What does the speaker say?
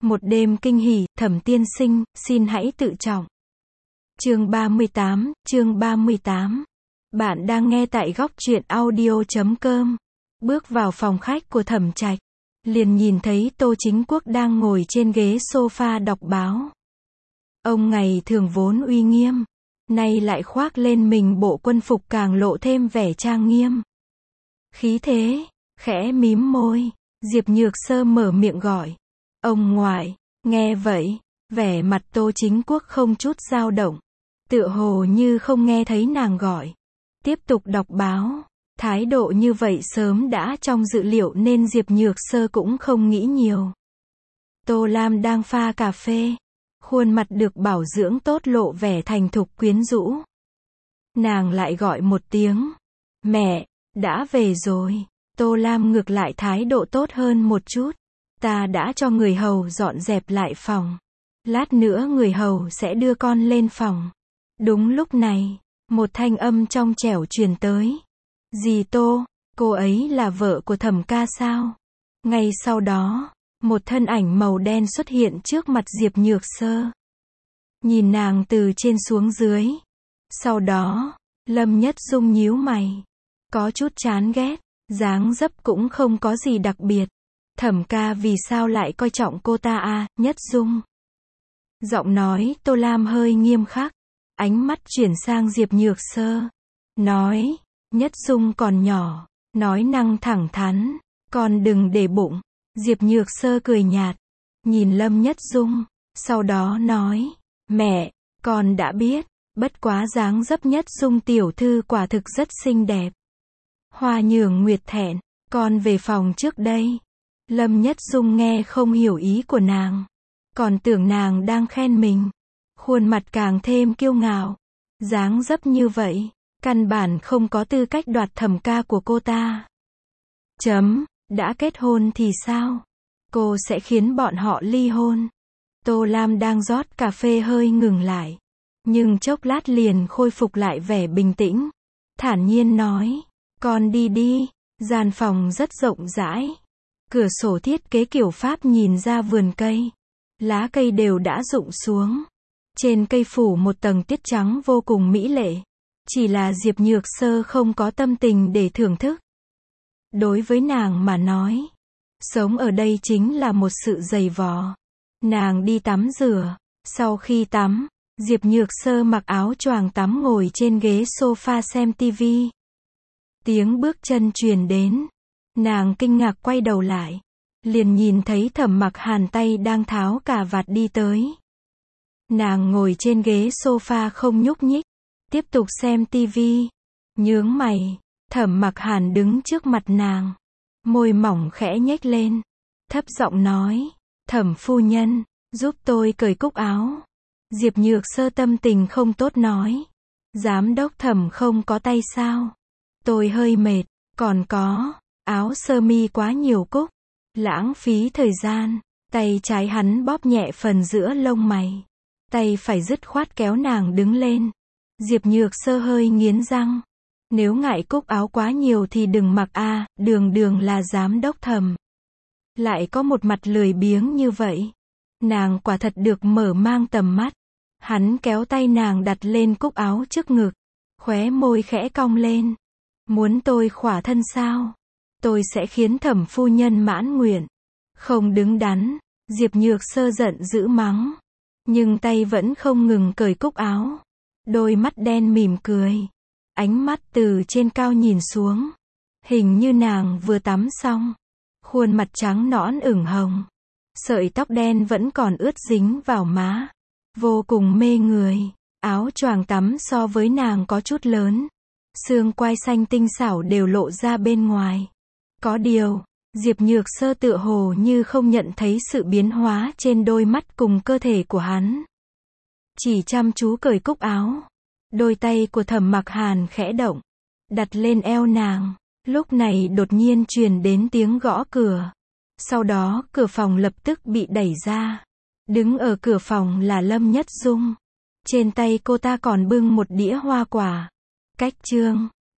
Một đêm kinh hỉ, Thẩm tiên sinh, xin hãy tự trọng. Chương 38. Bạn đang nghe tại góc truyện audio.com. Bước vào phòng khách của Thẩm Trạch, liền nhìn thấy Tô Chính Quốc đang ngồi trên ghế sofa đọc báo. Ông ngày thường vốn uy nghiêm, nay lại khoác lên mình bộ quân phục càng lộ thêm vẻ trang nghiêm. Khí thế, khẽ mím môi, Diệp Nhược Sơ mở miệng gọi. Ông ngoại, nghe vậy, vẻ mặt Tô Chính Quốc không chút dao động, tựa hồ như không nghe thấy nàng gọi. Tiếp tục đọc báo, thái độ như vậy sớm đã trong dự liệu nên Diệp Nhược Sơ cũng không nghĩ nhiều. Tô Lam đang pha cà phê, khuôn mặt được bảo dưỡng tốt lộ vẻ thành thục quyến rũ. Nàng lại gọi một tiếng, mẹ, đã về rồi. Tô Lam ngược lại thái độ tốt hơn một chút. Ta đã cho người hầu dọn dẹp lại phòng. Lát nữa người hầu sẽ đưa con lên phòng. Đúng lúc này, một thanh âm trong trẻo truyền tới. Dì Tô, cô ấy là vợ của Thẩm ca sao? Ngay sau đó, một thân ảnh màu đen xuất hiện trước mặt Diệp Nhược Sơ. Nhìn nàng từ trên xuống dưới. Sau đó, Lâm Nhất Dung nhíu mày. Có chút chán ghét, dáng dấp cũng không có gì đặc biệt. Thẩm ca vì sao lại coi trọng cô ta à, Nhất Dung? Giọng nói Tô Lam hơi nghiêm khắc, ánh mắt chuyển sang Diệp Nhược Sơ. Nói, Nhất Dung còn nhỏ, nói năng thẳng thắn, con đừng để bụng. Diệp Nhược Sơ cười nhạt, nhìn Lâm Nhất Dung, sau đó nói, mẹ, con đã biết, bất quá dáng dấp Nhất Dung tiểu thư quả thực rất xinh đẹp. Hoa Nhường Nguyệt thẹn, con về phòng trước đây. Lâm Nhất Dung nghe không hiểu ý của nàng, còn tưởng nàng đang khen mình. Khuôn mặt càng thêm kiêu ngạo. Dáng dấp như vậy, căn bản không có tư cách đoạt Thẩm ca của cô ta. Đã kết hôn thì sao? Cô sẽ khiến bọn họ ly hôn. Tô Lam đang rót cà phê hơi ngừng lại, nhưng chốc lát liền khôi phục lại vẻ bình tĩnh. Thản nhiên nói, con đi đi, gian phòng rất rộng rãi. Cửa sổ thiết kế kiểu Pháp nhìn ra vườn cây. Lá cây đều đã rụng xuống. Trên cây phủ một tầng tuyết trắng vô cùng mỹ lệ. Chỉ là Diệp Nhược Sơ không có tâm tình để thưởng thức. Đối với nàng mà nói, sống ở đây chính là một sự dày vò. Nàng đi tắm rửa. Sau khi tắm, Diệp Nhược Sơ mặc áo choàng tắm ngồi trên ghế sofa xem tivi. Tiếng bước chân truyền đến. Nàng kinh ngạc quay đầu lại, liền nhìn thấy Thẩm Mặc Hàn tay đang tháo cà vạt đi tới. Nàng ngồi trên ghế sofa không nhúc nhích, tiếp tục xem tivi. Nhướng mày, Thẩm Mặc Hàn đứng trước mặt nàng, môi mỏng khẽ nhếch lên, thấp giọng nói, Thẩm phu nhân, giúp tôi cởi cúc áo. Diệp Nhược Sơ tâm tình không tốt nói, giám đốc Thẩm không có tay sao? Tôi hơi mệt, còn có áo sơ mi quá nhiều cúc, lãng phí thời gian. Tay trái hắn bóp nhẹ phần giữa lông mày, tay phải dứt khoát kéo nàng đứng lên. Diệp Nhược Sơ hơi nghiến răng, nếu ngại cúc áo quá nhiều thì đừng mặc a, đường là giám đốc Thẩm, lại có một mặt lười biếng như vậy. Nàng quả thật được mở mang tầm mắt. Hắn kéo tay nàng đặt lên cúc áo trước ngực, khóe môi khẽ cong lên. Muốn tôi khỏa thân sao? Tôi sẽ khiến Thẩm phu nhân mãn nguyện. Không đứng đắn. Diệp Nhược Sơ giận dữ mắng, nhưng tay vẫn không ngừng cởi cúc áo. Đôi mắt đen mỉm cười, ánh mắt từ trên cao nhìn xuống. Hình như nàng vừa tắm xong, khuôn mặt trắng nõn ửng hồng, sợi tóc đen vẫn còn ướt dính vào má, vô cùng mê người. Áo choàng tắm so với nàng có chút lớn, xương quai xanh tinh xảo đều lộ ra bên ngoài. Có điều, Diệp Nhược Sơ tựa hồ như không nhận thấy sự biến hóa trên đôi mắt cùng cơ thể của hắn. Chỉ chăm chú cởi cúc áo. Đôi tay của Thẩm Mặc Hàn khẽ động, đặt lên eo nàng. Lúc này đột nhiên truyền đến tiếng gõ cửa. Sau đó cửa phòng lập tức bị đẩy ra. Đứng ở cửa phòng là Lâm Nhất Dung. Trên tay cô ta còn bưng một đĩa hoa quả. Cách chương